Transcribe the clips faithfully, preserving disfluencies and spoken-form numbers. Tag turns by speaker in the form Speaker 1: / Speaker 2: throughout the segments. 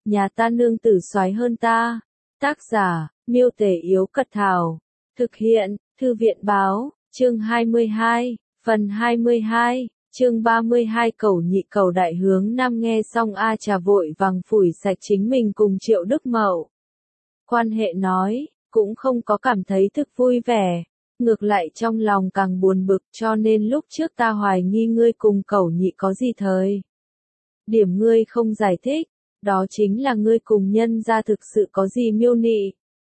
Speaker 1: nhà ta nương tử soái hơn ta. Tác giả, Miêu Tể Yếu Cật Thảo. Thực hiện, Thư viện Báo, chương hai mươi hai, phần hai mươi hai, chương ba mươi hai Cẩu Nhị Cẩu Đại. Hướng Nam nghe xong A Trà vội vàng phủi sạch chính mình cùng Triệu Đức Mậu. Quan hệ nói, cũng không có cảm thấy thực vui vẻ. Ngược lại trong lòng càng buồn bực, cho nên lúc trước ta hoài nghi ngươi cùng Cẩu Nhị có gì thời. Điểm ngươi không giải thích, đó chính là ngươi cùng nhân gia thực sự có gì miêu nị.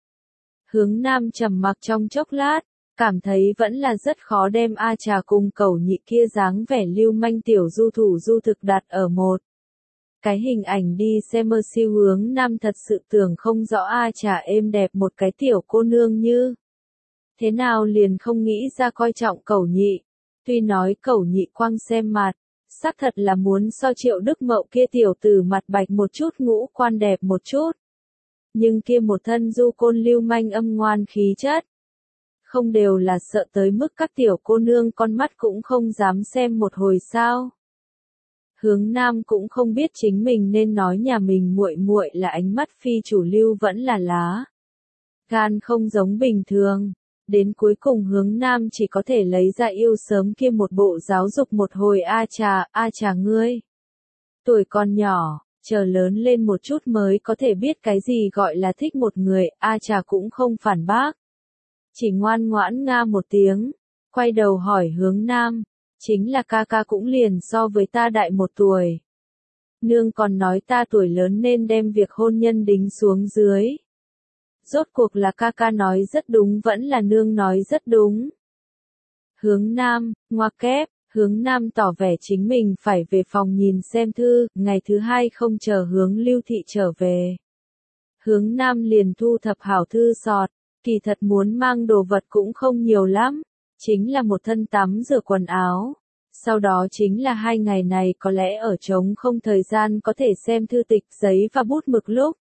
Speaker 1: Hướng Nam trầm mặc trong chốc lát, cảm thấy vẫn là rất khó đem A Trà cùng Cẩu Nhị kia dáng vẻ lưu manh tiểu du thủ du thực đặt ở một cái hình ảnh đi xem mơ siêu. Hướng Nam thật sự tưởng không rõ A Trà êm đẹp một cái tiểu cô nương như thế nào liền không nghĩ ra coi trọng Cẩu Nhị. Tuy nói Cẩu Nhị quang xem mặt, xác thật là muốn so Triệu Đức Mậu kia tiểu tử mặt bạch một chút ngũ quan đẹp một chút. Nhưng kia một thân du côn lưu manh âm ngoan khí chất. Không đều là sợ tới mức các tiểu cô nương con mắt cũng không dám xem một hồi sao. Hướng Nam cũng không biết chính mình nên nói nhà mình muội muội là ánh mắt phi chủ lưu vẫn là lá gan không giống bình thường. Đến cuối cùng Hướng Nam chỉ có thể lấy ra yêu sớm kia một bộ giáo dục một hồi. A Trà, A Trà ngươi. Tuổi còn nhỏ, chờ lớn lên một chút mới có thể biết cái gì gọi là thích một người. A Trà cũng không phản bác. Chỉ ngoan ngoãn nga một tiếng, quay đầu hỏi Hướng Nam, chính là ca ca cũng liền so với ta đại một tuổi. Nương còn nói ta tuổi lớn nên đem việc hôn nhân đính xuống dưới. Rốt cuộc là ca ca nói rất đúng vẫn là nương nói rất đúng. Hướng Nam, ngoa kép, Hướng Nam tỏ vẻ chính mình phải về phòng nhìn xem thư, ngày thứ hai không chờ Hướng Lưu Thị trở về. Hướng Nam liền thu thập hảo thư sọt, kỳ thật muốn mang đồ vật cũng không nhiều lắm, chính là một thân tắm rửa quần áo. Sau đó chính là hai ngày này có lẽ ở trống không thời gian có thể xem thư tịch giấy và bút mực lúc.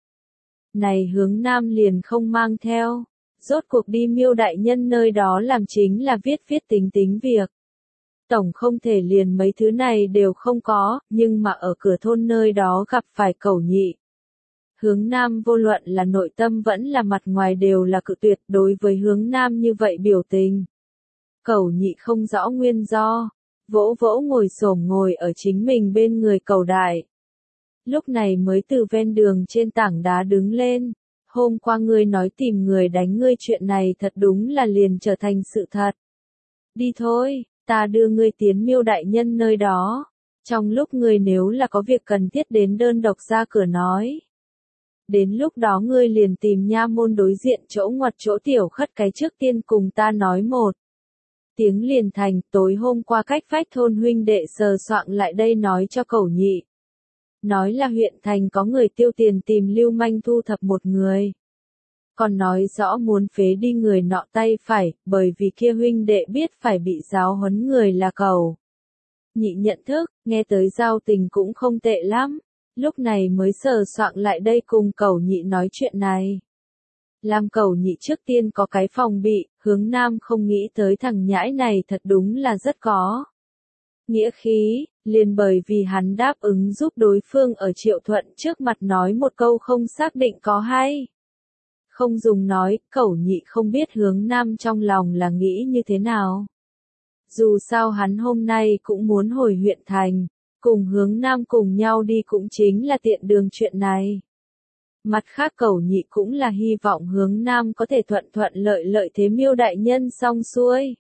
Speaker 1: Này Hướng Nam liền không mang theo, rốt cuộc đi Miêu đại nhân nơi đó làm chính là viết viết tính tính việc. Tổng không thể liền mấy thứ này đều không có, nhưng mà ở cửa thôn nơi đó gặp phải Cẩu Nhị. Hướng Nam vô luận là nội tâm vẫn là mặt ngoài đều là cự tuyệt đối với Hướng Nam như vậy biểu tình. Cẩu Nhị không rõ nguyên do, vỗ vỗ ngồi xổm ngồi ở chính mình bên người Cẩu Đại. Lúc này mới từ ven đường trên tảng đá đứng lên, hôm qua ngươi nói tìm người đánh ngươi chuyện này thật đúng là liền trở thành sự thật. Đi thôi, ta đưa ngươi tiến Miêu đại nhân nơi đó, trong lúc ngươi nếu là có việc cần thiết đến đơn độc ra cửa nói. Đến lúc đó ngươi liền tìm nha môn đối diện chỗ ngoặt chỗ tiểu khất cái trước tiên cùng ta nói một tiếng liền thành. Tối hôm qua cách vách thôn huynh đệ sờ soạng lại đây nói cho Cẩu Nhị. Nói là huyện thành có người tiêu tiền tìm lưu manh thu thập một người. Còn nói rõ muốn phế đi người nọ tay phải, bởi vì kia huynh đệ biết phải bị giáo huấn người là Cẩu Nhị nhận thức, nghe tới giao tình cũng không tệ lắm. Lúc này mới sờ soạng lại đây cùng Cẩu Nhị nói chuyện này. Làm Cẩu Nhị trước tiên có cái phòng bị, Hướng Nam không nghĩ tới thằng nhãi này thật đúng là rất có nghĩa khí, liền bởi vì hắn đáp ứng giúp đối phương ở Triệu Thuận trước mặt nói một câu không xác định có hay không dùng nói. Cẩu Nhị không biết Hướng Nam trong lòng là nghĩ như thế nào. Dù sao hắn hôm nay cũng muốn hồi huyện thành, cùng Hướng Nam cùng nhau đi cũng chính là tiện đường chuyện này. Mặt khác Cẩu Nhị cũng là hy vọng Hướng Nam có thể thuận thuận lợi lợi thế Miêu đại nhân xong xuôi.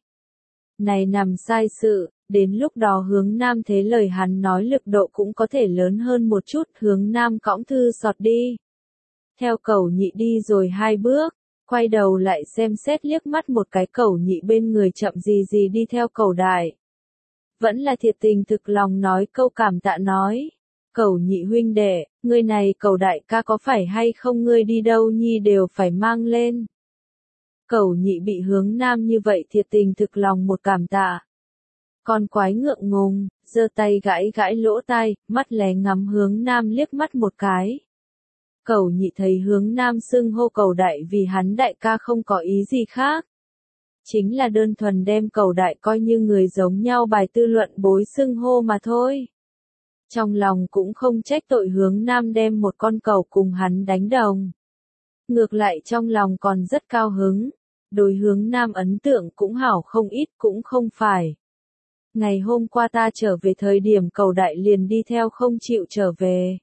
Speaker 1: Này nằm sai sự, đến lúc đó Hướng Nam thế lời hắn nói lực độ cũng có thể lớn hơn một chút. Hướng Nam cõng thư sọt đi. Theo Cẩu Nhị đi rồi hai bước, quay đầu lại xem xét liếc mắt một cái Cẩu Nhị bên người chậm gì gì đi theo Cẩu Đại. Vẫn là thiệt tình thực lòng nói câu cảm tạ nói. Cẩu Nhị huynh đệ, ngươi này Cẩu đại ca có phải hay không ngươi đi đâu nhi đều phải mang lên. Cẩu Nhị bị Hướng Nam như vậy thiệt tình thực lòng một cảm tạ. Con quái ngượng ngùng, giơ tay gãi gãi lỗ tai, mắt lé ngắm Hướng Nam liếc mắt một cái. Cẩu Nhị thấy Hướng Nam xưng hô Cẩu đại vì hắn đại ca không có ý gì khác. Chính là đơn thuần đem Cẩu đại coi như người giống nhau bài tư luận bối xưng hô mà thôi. Trong lòng cũng không trách tội Hướng Nam đem một con cẩu cùng hắn đánh đồng. Ngược lại trong lòng còn rất cao hứng, đối Hướng Nam ấn tượng cũng hảo không ít cũng không phải. Ngày hôm qua ta trở về thời điểm Cẩu Đại liền đi theo không chịu trở về.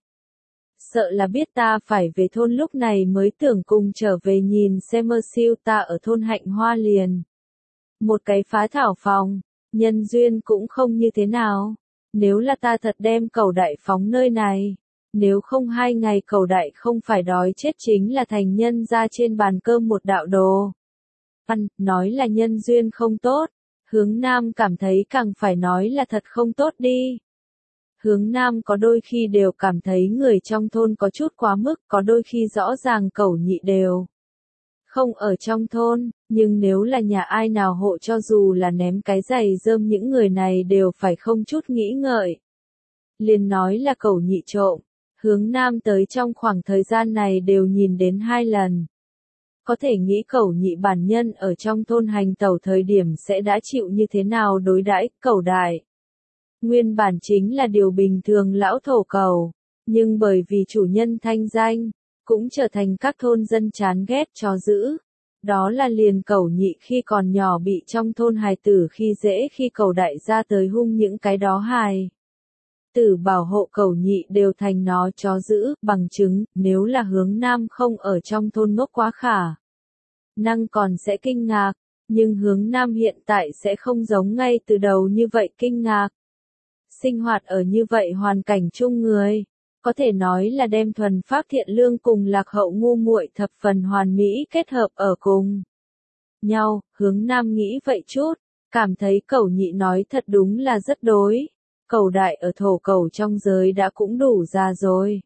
Speaker 1: Sợ là biết ta phải về thôn lúc này mới tưởng cùng trở về nhìn xem mơ siêu ta ở thôn Hạnh Hoa liền. Một cái phá thảo phòng, nhân duyên cũng không như thế nào. Nếu là ta thật đem Cẩu Đại phóng nơi này, nếu không hai ngày Cẩu Đại không phải đói chết chính là thành nhân ra trên bàn cơm một đạo đồ. Ăn, nói là nhân duyên không tốt, Hướng Nam cảm thấy càng phải nói là thật không tốt đi. Hướng Nam có đôi khi đều cảm thấy người trong thôn có chút quá mức, có đôi khi rõ ràng Cẩu Nhị đều không ở trong thôn, nhưng nếu là nhà ai nào hộ cho dù là ném cái giày rơm những người này đều phải không chút nghĩ ngợi. Liền nói là Cẩu Nhị trộm, Hướng Nam tới trong khoảng thời gian này đều nhìn đến hai lần. Có thể nghĩ Cẩu Nhị bản nhân ở trong thôn hành tẩu thời điểm sẽ đã chịu như thế nào đối đãi Cẩu Đại. Nguyên bản chính là điều bình thường lão thổ cẩu, nhưng bởi vì chủ nhân thanh danh, cũng trở thành các thôn dân chán ghét chó dữ. Đó là liền Cẩu Nhị khi còn nhỏ bị trong thôn hài tử khi dễ khi Cẩu Đại ra tới hung những cái đó hài tử bảo hộ Cẩu Nhị đều thành nó chó dữ, bằng chứng, nếu là Hướng Nam không ở trong thôn ngốc quá khả năng còn sẽ kinh ngạc, nhưng Hướng Nam hiện tại sẽ không giống ngay từ đầu như vậy kinh ngạc. Sinh hoạt ở như vậy hoàn cảnh chung người, có thể nói là đem thuần pháp thiện lương cùng lạc hậu ngu muội thập phần hoàn mỹ kết hợp ở cùng nhau. Hướng Nam nghĩ vậy chút, cảm thấy Cẩu Nhị nói thật đúng là rất đối. Cẩu Đại ở thổ cẩu trong giới đã cũng đủ già rồi.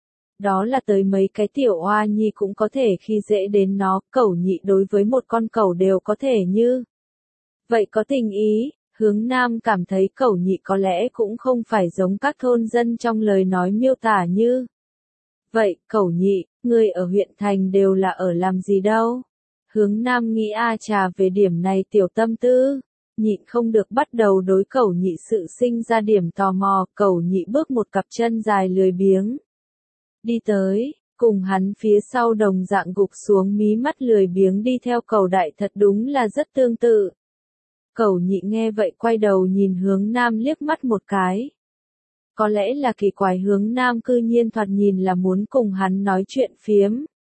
Speaker 1: Đó là tới mấy cái tiểu oa nhi cũng có thể khi dễ đến nó, Cẩu Nhị đối với một con cẩu đều có thể như vậy có tình ý. Hướng Nam cảm thấy Cẩu Nhị có lẽ cũng không phải giống các thôn dân trong lời nói miêu tả như vậy. Cẩu Nhị, người ở huyện thành đều là ở làm gì đâu? Hướng Nam nghĩ a trà về điểm này tiểu tâm tư, nhịn không được bắt đầu đối Cẩu Nhị sự sinh ra điểm tò mò. Cẩu Nhị bước một cặp chân dài lười biếng đi tới, cùng hắn phía sau đồng dạng gục xuống mí mắt lười biếng đi theo Cẩu Đại thật đúng là rất tương tự. Cẩu Nhị nghe vậy quay đầu nhìn Hướng Nam liếc mắt một cái. Có lẽ là kỳ quái Hướng Nam cư nhiên thoạt nhìn là muốn cùng hắn nói chuyện phiếm.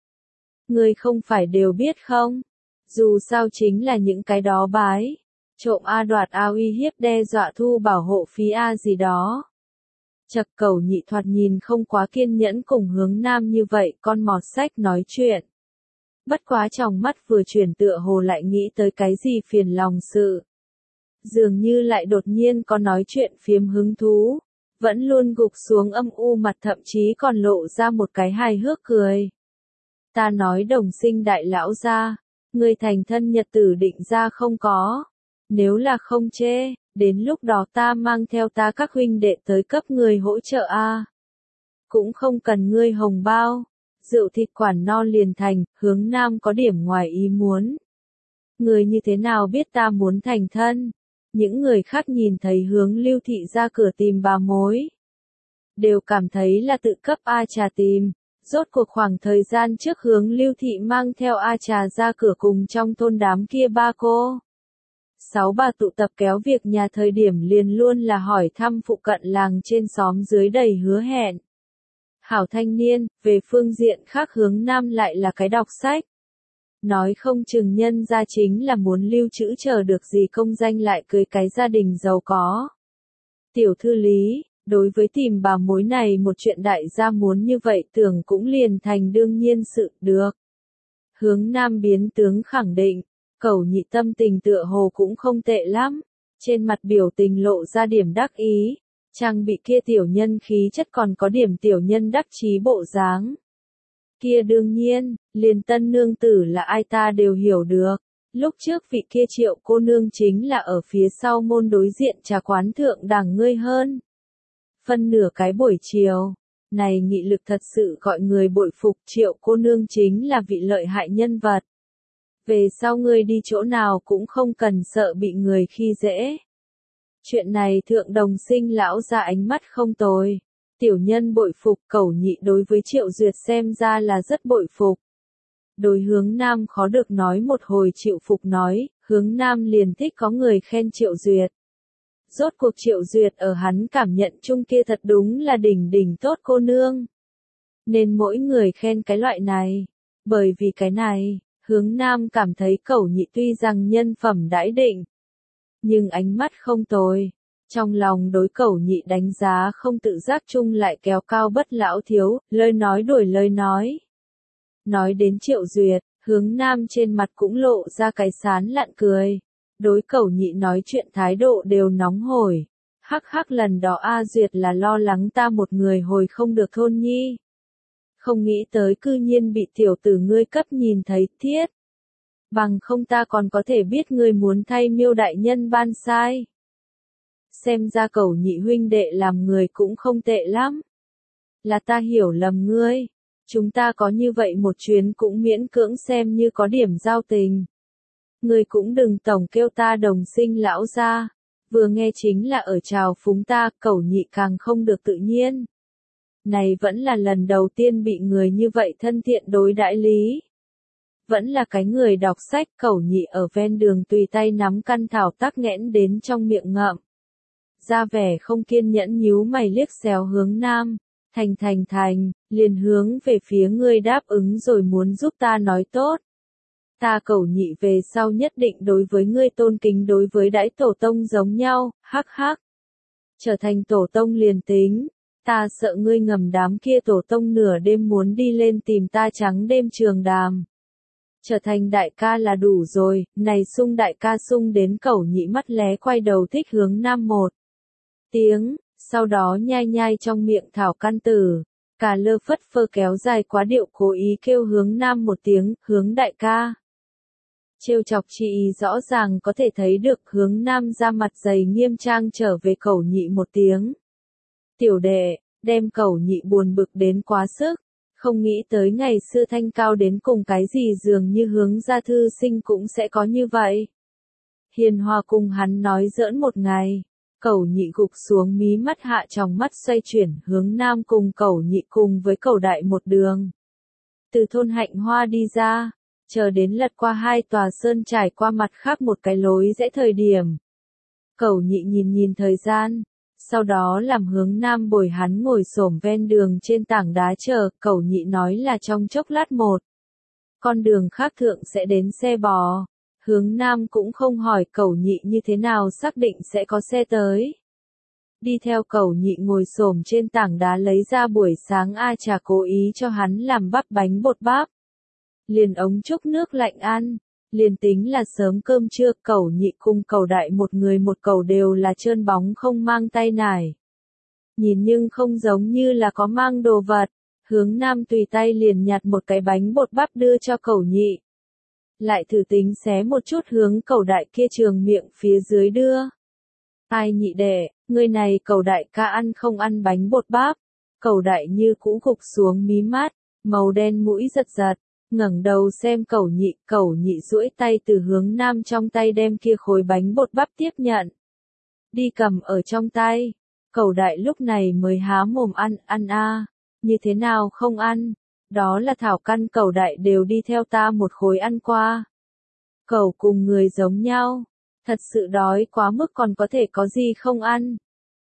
Speaker 1: Người không phải đều biết không? Dù sao chính là những cái đó bái. Trộm A đoạt A uy hiếp đe dọa thu bảo hộ phí A gì đó. Chật Cẩu Nhị thoạt nhìn không quá kiên nhẫn cùng Hướng Nam như vậy con mọt sách nói chuyện. Bất quá trong mắt vừa chuyển tựa hồ lại nghĩ tới cái gì phiền lòng sự. Dường như lại đột nhiên có nói chuyện phiếm hứng thú. Vẫn luôn gục xuống âm u mặt thậm chí còn lộ ra một cái hài hước cười. Ta nói đồng sinh đại lão gia, người thành thân nhật tử định ra không có. Nếu là không chê, đến lúc đó ta mang theo ta các huynh đệ tới cấp người hỗ trợ a. Cũng không cần ngươi hồng bao. Rượu thịt quản no liền thành. Hướng Nam có điểm ngoài ý muốn. Người như thế nào biết ta muốn thành thân? Những người khác nhìn thấy Hướng Lưu Thị ra cửa tìm bà mối, đều cảm thấy là tự cấp A Trà tìm. Rốt cuộc khoảng thời gian trước Hướng Lưu Thị mang theo A Trà ra cửa cùng trong thôn đám kia ba cô sáu bà tụ tập kéo việc nhà thời điểm liền luôn là hỏi thăm phụ cận làng trên xóm dưới đầy hứa hẹn. Hảo thanh niên, về phương diện khác Hướng Nam lại là cái đọc sách. Nói không chừng nhân ra chính là muốn lưu trữ chờ được gì công danh lại cưới cái gia đình giàu có. Tiểu thư Lý, đối với tìm bà mối này một chuyện đại gia muốn như vậy tưởng cũng liền thành đương nhiên sự được. Hướng Nam biến tướng khẳng định, Cẩu Nhị tâm tình tựa hồ cũng không tệ lắm, trên mặt biểu tình lộ ra điểm đắc ý, trang bị kia tiểu nhân khí chất còn có điểm tiểu nhân đắc chí bộ dáng. Kia đương nhiên, liền tân nương tử là ai ta đều hiểu được, lúc trước vị kia Triệu cô nương chính là ở phía sau môn đối diện trà quán thượng đẳng ngươi hơn. Phân nửa cái buổi chiều, này nghị lực thật sự gọi người bội phục. Triệu cô nương chính là vị lợi hại nhân vật. Về sau ngươi đi chỗ nào cũng không cần sợ bị người khi dễ. Chuyện này thượng đồng sinh lão ra ánh mắt không tồi. Tiểu nhân bội phục, Cẩu Nhị đối với Triệu Duyệt xem ra là rất bội phục. Đối Hướng Nam khó được nói một hồi chịu phục nói, Hướng Nam liền thích có người khen Triệu Duyệt. Rốt cuộc Triệu Duyệt ở hắn cảm nhận chung kia thật đúng là đỉnh đỉnh tốt cô nương. Nên mỗi người khen cái loại này. Bởi vì cái này, Hướng Nam cảm thấy Cẩu Nhị tuy rằng nhân phẩm đãi định, nhưng ánh mắt không tồi. Trong lòng đối Cẩu Nhị đánh giá không tự giác chung lại kéo cao bất lão thiếu, lời nói đuổi lời nói. Nói đến Triệu Duyệt, Hướng Nam trên mặt cũng lộ ra cái sán lạn cười. Đối Cẩu Nhị nói chuyện thái độ đều nóng hổi. Hắc hắc, lần đó A Duyệt là lo lắng ta một người hồi không được thôn nhi. Không nghĩ tới cư nhiên bị tiểu tử ngươi cấp nhìn thấy, thiết. Bằng không ta còn có thể biết ngươi muốn thay Miêu đại nhân ban sai. Xem ra Cẩu Nhị huynh đệ làm người cũng không tệ lắm. Là ta hiểu lầm ngươi. Chúng ta có như vậy một chuyến cũng miễn cưỡng xem như có điểm giao tình. Ngươi cũng đừng tổng kêu ta đồng sinh lão gia. Vừa nghe chính là ở chào phúng ta, Cẩu Nhị càng không được tự nhiên. Này vẫn là lần đầu tiên bị người như vậy thân thiện đối đãi lý. Vẫn là cái người đọc sách, Cẩu Nhị ở ven đường tùy tay nắm căn thảo tắc nghẽn đến trong miệng ngậm. Ra vẻ không kiên nhẫn nhíu mày liếc xéo Hướng Nam. Thành thành thành, liền hướng về phía ngươi đáp ứng rồi muốn giúp ta nói tốt. Ta Cẩu Nhị về sau nhất định đối với ngươi tôn kính đối với đãi tổ tông giống nhau, hắc hắc. Trở thành tổ tông liền tính, ta sợ ngươi ngầm đám kia tổ tông nửa đêm muốn đi lên tìm ta trắng đêm trường đàm. Trở thành đại ca là đủ rồi, này sung đại ca sung đến Cẩu Nhị mắt lé quay đầu thích Hướng Nam một tiếng, sau đó nhai nhai trong miệng thảo căn tử, cà lơ phất phơ kéo dài quá điệu cố ý kêu Hướng Nam một tiếng, Hướng đại ca. Trêu chọc chị ý rõ ràng có thể thấy được Hướng Nam ra mặt dày nghiêm trang trở về Cẩu Nhị một tiếng. Tiểu đệ, đem Cẩu Nhị buồn bực đến quá sức, không nghĩ tới ngày xưa thanh cao đến cùng cái gì dường như Hướng gia thư sinh cũng sẽ có như vậy. Hiền hòa cùng hắn nói giỡn một ngày, Cẩu Nhị gục xuống mí mắt hạ trong mắt xoay chuyển Hướng Nam cùng Cẩu Nhị cùng với Cẩu đại một đường. Từ thôn Hạnh Hoa đi ra, chờ đến lật qua hai tòa sơn trải qua mặt khác một cái lối rẽ thời điểm. Cẩu Nhị nhìn nhìn thời gian, sau đó làm Hướng Nam bồi hắn ngồi xổm ven đường trên tảng đá chờ, Cẩu Nhị nói là trong chốc lát một. Con đường khác thượng sẽ đến xe bò. Hướng Nam cũng không hỏi Cẩu Nhị như thế nào xác định sẽ có xe tới. Đi theo Cẩu Nhị ngồi xổm trên tảng đá lấy ra buổi sáng A Trà cố ý cho hắn làm bắp bánh bột bắp. Liền ống trúc nước lạnh ăn, liền tính là sớm cơm trưa, Cẩu Nhị cùng Cẩu đại một người một cẩu đều là trơn bóng không mang tay nải. Nhìn nhưng không giống như là có mang đồ vật, Hướng Nam tùy tay liền nhặt một cái bánh bột bắp đưa cho Cẩu Nhị. Lại thử tính xé một chút hướng Cẩu đại kia trường miệng phía dưới đưa. Ai Nhị đệ, người này Cẩu đại ca ăn không ăn bánh bột bắp? Cẩu đại như cũ gục xuống mí mắt, màu đen mũi giật giật, ngẩng đầu xem Cẩu Nhị, Cẩu Nhị duỗi tay từ Hướng Nam trong tay đem kia khối bánh bột bắp tiếp nhận. Đi cầm ở trong tay, Cẩu đại lúc này mới há mồm ăn, ăn a, như thế nào không ăn? Đó là thảo căn, Cẩu đại đều đi theo ta một khối ăn qua. Cẩu cùng người giống nhau, thật sự đói quá mức còn có thể có gì không ăn.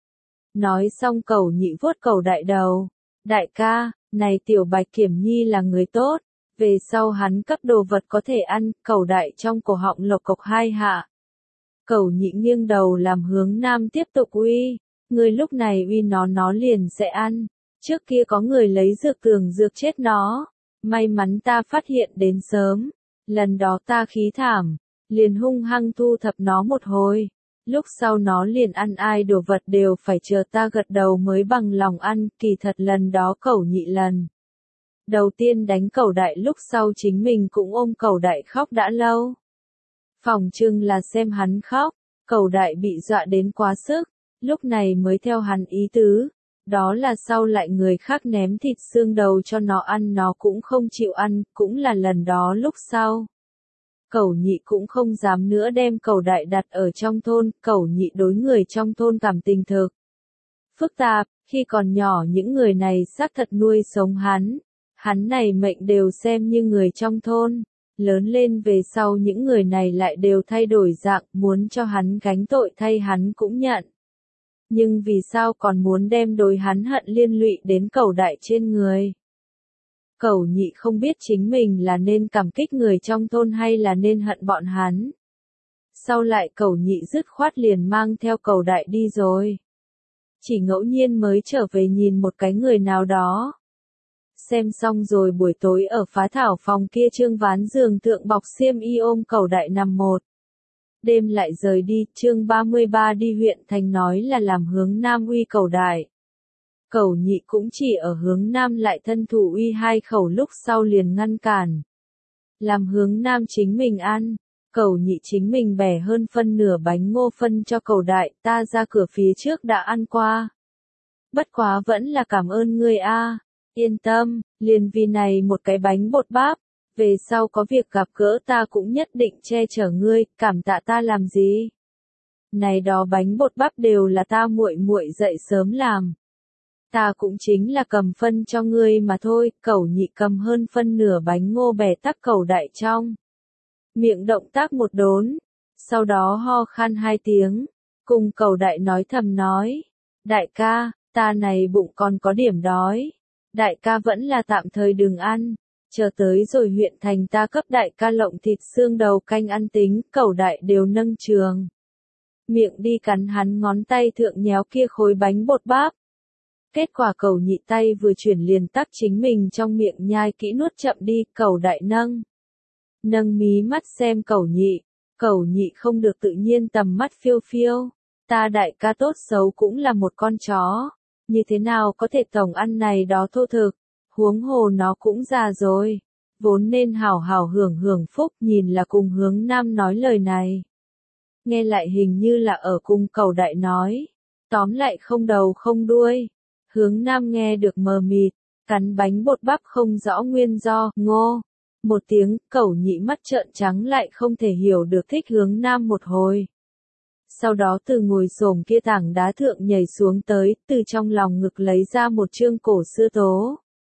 Speaker 1: Nói xong Cẩu Nhị vuốt Cẩu đại đầu, đại ca, này tiểu Bạch Kiểm Nhi là người tốt, về sau hắn cấp đồ vật có thể ăn, Cẩu đại trong cổ họng lộc cộc hai hạ. Cẩu Nhị nghiêng đầu làm Hướng Nam tiếp tục uy, người lúc này uy nó nó liền sẽ ăn. Trước kia có người lấy dược tường dược chết nó, may mắn ta phát hiện đến sớm, lần đó ta khí thảm, liền hung hăng thu thập nó một hồi, lúc sau nó liền ăn ai đồ vật đều phải chờ ta gật đầu mới bằng lòng ăn, kỳ thật lần đó Cẩu Nhị lần. Đầu tiên đánh Cẩu đại lúc sau chính mình cũng ôm Cẩu đại khóc đã lâu. Phỏng chừng là xem hắn khóc, Cẩu đại bị dọa đến quá sức, lúc này mới theo hắn ý tứ. Đó là sau lại người khác ném thịt xương đầu cho nó ăn nó cũng không chịu ăn, cũng là lần đó lúc sau. Cẩu Nhị cũng không dám nữa đem Cẩu Đại đặt ở trong thôn, Cẩu Nhị đối người trong thôn cảm tình thực phức tạp, khi còn nhỏ những người này xác thật nuôi sống hắn, hắn này mệnh đều xem như người trong thôn, lớn lên về sau những người này lại đều thay đổi dạng, muốn cho hắn gánh tội thay hắn cũng nhận. Nhưng vì sao còn muốn đem đối hắn hận liên lụy đến Cẩu Đại trên người? Cẩu Nhị không biết chính mình là nên cảm kích người trong thôn hay là nên hận bọn hắn. Sau lại Cẩu Nhị dứt khoát liền mang theo Cẩu Đại đi rồi. Chỉ ngẫu nhiên mới trở về nhìn một cái người nào đó. Xem xong rồi buổi tối ở phá thảo phòng kia Trương ván giường thượng bọc xiêm y ôm Cẩu Đại nằm một đêm lại rời đi. Chương ba mươi ba đi huyện thành nói là làm hướng nam uy Cẩu Đại. Cẩu Nhị cũng chỉ ở hướng nam lại thân thủ uy hai khẩu lúc sau liền ngăn cản. Làm hướng nam chính mình ăn, Cẩu Nhị chính mình bẻ hơn phân nửa bánh ngô phân cho Cẩu Đại, ta ra cửa phía trước đã ăn qua. Bất quá vẫn là cảm ơn ngươi a, yên tâm, liền vì này một cái bánh bột bắp, về sau có việc gặp gỡ ta cũng nhất định che chở ngươi, cảm tạ ta làm gì? Này đó bánh bột bắp đều là ta muội muội dậy sớm làm. Ta cũng chính là cầm phân cho ngươi mà thôi. Cẩu Nhị cầm hơn phân nửa bánh ngô bẻ tắc Cẩu Đại trong miệng, động tác một đốn, sau đó ho khan hai tiếng, cùng Cẩu Đại nói thầm nói, đại ca, ta này bụng còn có điểm đói, đại ca vẫn là tạm thời đừng ăn, chờ tới rồi huyện thành ta cấp đại ca lộng thịt xương đầu canh ăn tính. Cẩu Đại đều nâng trường miệng đi cắn hắn ngón tay thượng nhéo kia khối bánh bột bắp. Kết quả Cẩu Nhị tay vừa chuyển liền tắc chính mình trong miệng nhai kỹ nuốt chậm đi. Cẩu Đại nâng nâng mí mắt xem Cẩu Nhị, Cẩu Nhị không được tự nhiên tầm mắt phiêu phiêu, ta đại ca tốt xấu cũng là một con chó, như thế nào có thể tổng ăn này đó thô thực, huống hồ nó cũng già rồi, vốn nên hảo hảo hưởng hưởng phúc. Nhìn là cùng hướng nam nói lời này, nghe lại hình như là ở cùng Cẩu Đại nói, tóm lại không đầu không đuôi. Hướng nam nghe được mờ mịt, cắn bánh bột bắp không rõ nguyên do, ngô một tiếng. Cẩu Nhị mắt trợn trắng lại không thể hiểu được thích hướng nam một hồi. Sau đó từ ngồi xổm kia tảng đá thượng nhảy xuống tới, từ trong lòng ngực lấy ra một chương cổ xưa tố.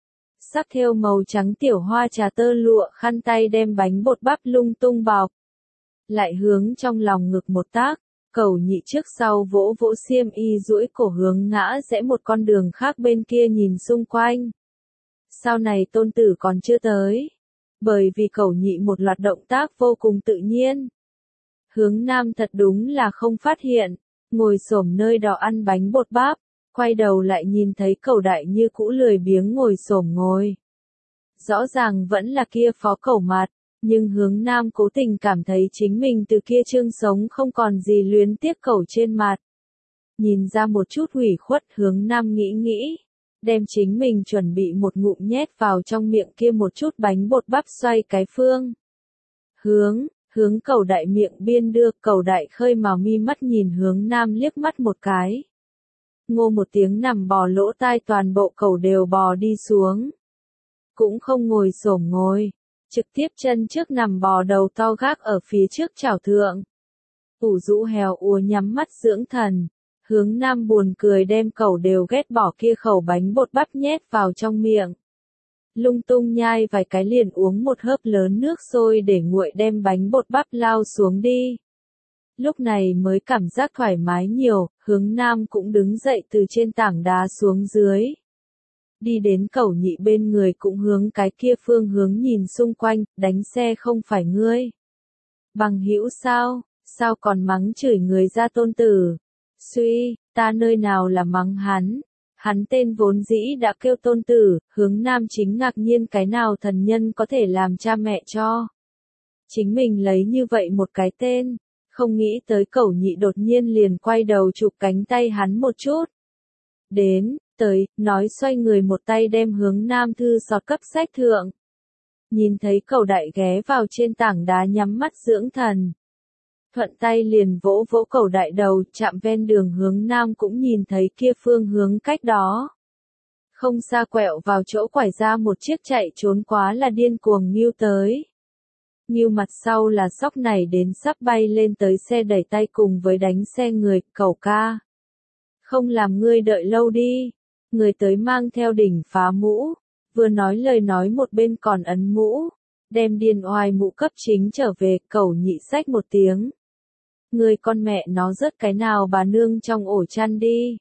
Speaker 1: Sắc thêu màu trắng tiểu hoa trà tơ lụa khăn tay đem bánh bột bắp lung tung bọc. Lại hướng trong lòng ngực một tác. Cẩu Nhị trước sau vỗ vỗ xiêm y duỗi cổ hướng ngã rẽ một con đường khác bên kia nhìn xung quanh. Sau này tôn tử còn chưa tới, bởi vì Cẩu Nhị một loạt động tác vô cùng tự nhiên. Hướng nam thật đúng là không phát hiện, ngồi xổm nơi đó ăn bánh bột bắp, quay đầu lại nhìn thấy Cẩu Đại như cũ lười biếng ngồi xổm ngồi. Rõ ràng vẫn là kia phó Cẩu mặt. Nhưng hướng nam cố tình cảm thấy chính mình từ kia trương sống không còn gì luyến tiếc Cẩu trên mặt. Nhìn ra một chút hủy khuất, hướng nam nghĩ nghĩ, đem chính mình chuẩn bị một ngụm nhét vào trong miệng kia một chút bánh bột bắp xoay cái phương. Hướng, hướng Cẩu Đại miệng biên đưa. Cẩu Đại khơi màu mi mắt nhìn hướng nam liếc mắt một cái. Ngô một tiếng nằm bò lỗ tai toàn bộ Cẩu đều bò đi xuống. Cũng không ngồi xổm ngồi. Trực tiếp chân trước nằm bò đầu to gác ở phía trước chảo thượng. Ủ rũ hèo ùa nhắm mắt dưỡng thần. Hướng nam buồn cười đem Cẩu đều ghét bỏ kia khẩu bánh bột bắp nhét vào trong miệng. Lung tung nhai vài cái liền uống một hớp lớn nước sôi để nguội đem bánh bột bắp lao xuống đi. Lúc này mới cảm giác thoải mái nhiều, hướng nam cũng đứng dậy từ trên tảng đá xuống dưới. Đi đến Cẩu Nhị bên người cũng hướng cái kia phương hướng nhìn xung quanh, đánh xe không phải ngươi. Bằng hữu sao, sao còn mắng chửi người ra tôn tử. Suy, ta nơi nào là mắng hắn, hắn tên vốn dĩ đã kêu tôn tử. Hướng nam chính ngạc nhiên cái nào thần nhân có thể làm cha mẹ cho chính mình lấy như vậy một cái tên, không nghĩ tới Cẩu Nhị đột nhiên liền quay đầu chụp cánh tay hắn một chút. Đến, tới, nói xoay người một tay đem hướng nam thư sọt cấp sách thượng. Nhìn thấy Cẩu Đại ghé vào trên tảng đá nhắm mắt dưỡng thần. Thuận tay liền vỗ vỗ Cẩu Đại đầu, chạm ven đường hướng nam cũng nhìn thấy kia phương hướng cách đó. Không xa quẹo vào chỗ quải ra một chiếc chạy trốn quá là điên cuồng nghiêu tới. Ngưu mặt sau là sóc này đến sắp bay lên tới xe đẩy tay cùng với đánh xe người, cẩu ca. Không làm ngươi đợi lâu đi. Người tới mang theo đỉnh phá mũ, vừa nói lời nói một bên còn ấn mũ, đem điên oai mũ cấp chính trở về, cẩu nhị xách một tiếng. Người con mẹ nó rớt cái nào bà nương trong ổ chăn đi.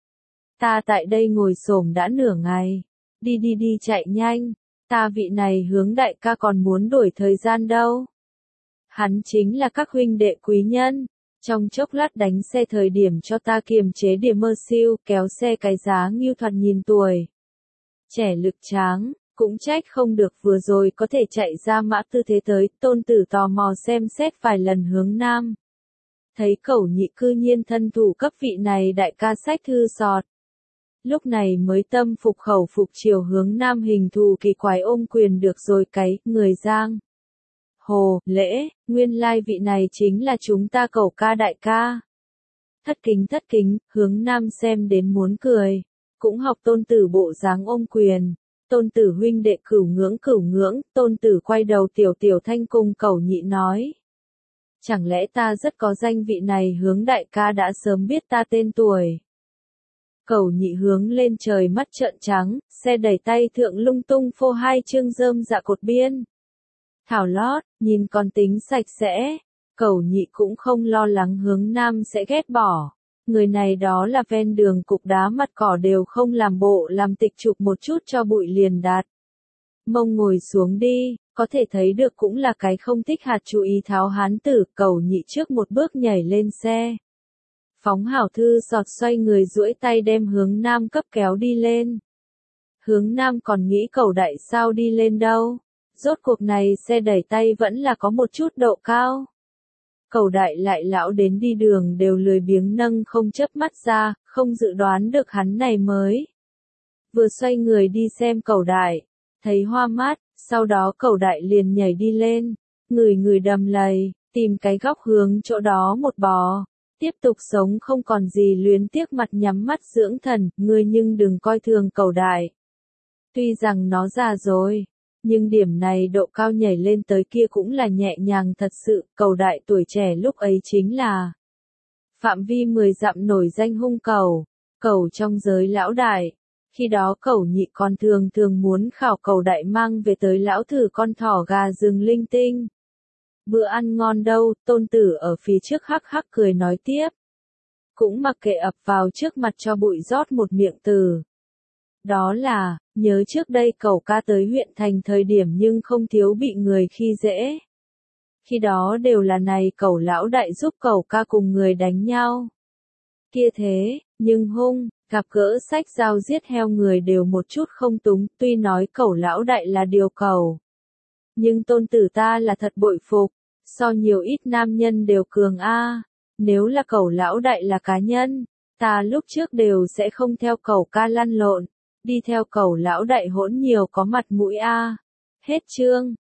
Speaker 1: Ta tại đây ngồi xổm đã nửa ngày, đi đi đi chạy nhanh, ta vị này hướng đại ca còn muốn đổi thời gian đâu. Hắn chính là các huynh đệ quý nhân, trong chốc lát đánh xe thời điểm cho ta kiềm chế điểm mơ siêu, kéo xe cái giá Ngưu thoạt nhìn tuổi. Trẻ lực tráng, cũng trách không được vừa rồi có thể chạy ra mã tư thế tới, tôn tử tò mò xem xét vài lần hướng nam. Thấy cẩu nhị cư nhiên thân thủ cấp vị này đại ca sách thư sọt. Lúc này mới tâm phục khẩu phục chiều hướng nam hình thù kỳ quái ôm quyền được rồi cái, người giang. Hồ, lễ, nguyên lai vị này chính là chúng ta cẩu ca đại ca. Thất kính thất kính, hướng nam xem đến muốn cười, cũng học tôn tử bộ dáng ôm quyền. Tôn tử huynh đệ cửu ngưỡng cửu ngưỡng, tôn tử quay đầu tiểu tiểu thanh cùng cẩu nhị nói. Chẳng lẽ ta rất có danh vị này hướng đại ca đã sớm biết ta tên tuổi. Cẩu nhị hướng lên trời mắt trợn trắng, xe đẩy tay thượng lung tung phô hai chương rơm dạ cột biên. Thảo lót, nhìn còn tính sạch sẽ, cẩu nhị cũng không lo lắng hướng nam sẽ ghét bỏ. Người này đó là ven đường cục đá mặt cỏ đều không làm bộ làm tịch chụp một chút cho bụi liền đạt. Mông ngồi xuống đi, có thể thấy được cũng là cái không thích hạt chú ý tháo hán tử, cẩu nhị trước một bước nhảy lên xe. Phóng hảo thư sọt xoay người duỗi tay đem hướng nam cấp kéo đi lên. Hướng nam còn nghĩ cẩu đại sao đi lên đâu. Rốt cuộc này xe đẩy tay vẫn là có một chút độ cao. Cẩu đại lại lão đến đi đường đều lười biếng nâng không chớp mắt ra, không dự đoán được hắn này mới. Vừa xoay người đi xem cẩu đại, thấy hoa mát, sau đó cẩu đại liền nhảy đi lên, người người đầm lầy, tìm cái góc hướng chỗ đó một bò. Tiếp tục sống không còn gì luyến tiếc mặt nhắm mắt dưỡng thần, ngươi nhưng đừng coi thường cẩu đại. Tuy rằng nó già rồi, nhưng điểm này độ cao nhảy lên tới kia cũng là nhẹ nhàng thật sự, cẩu đại tuổi trẻ lúc ấy chính là phạm vi mười dặm nổi danh hung cẩu, cẩu trong giới lão đại. Khi đó cẩu nhị còn thường thường muốn khảo cẩu đại mang về tới lão thử con thỏ gà rừng linh tinh. Bữa ăn ngon đâu, tôn tử ở phía trước hắc hắc cười nói tiếp. Cũng mặc kệ ập vào trước mặt cho bụi rót một miệng từ. Đó là, nhớ trước đây cẩu ca tới huyện thành thời điểm nhưng không thiếu bị người khi dễ. Khi đó đều là này cẩu lão đại giúp cẩu ca cùng người đánh nhau. Kia thế, nhưng hung, gặp gỡ sách dao giết heo người đều một chút không túng, tuy nói cẩu lão đại là điều cẩu. Nhưng tôn tử ta là thật bội phục, so nhiều ít nam nhân đều cường a. Nếu là cẩu lão đại là cá nhân, ta lúc trước đều sẽ không theo cẩu ca lăn lộn, đi theo cẩu lão đại hỗn nhiều có mặt mũi a. Hết chương.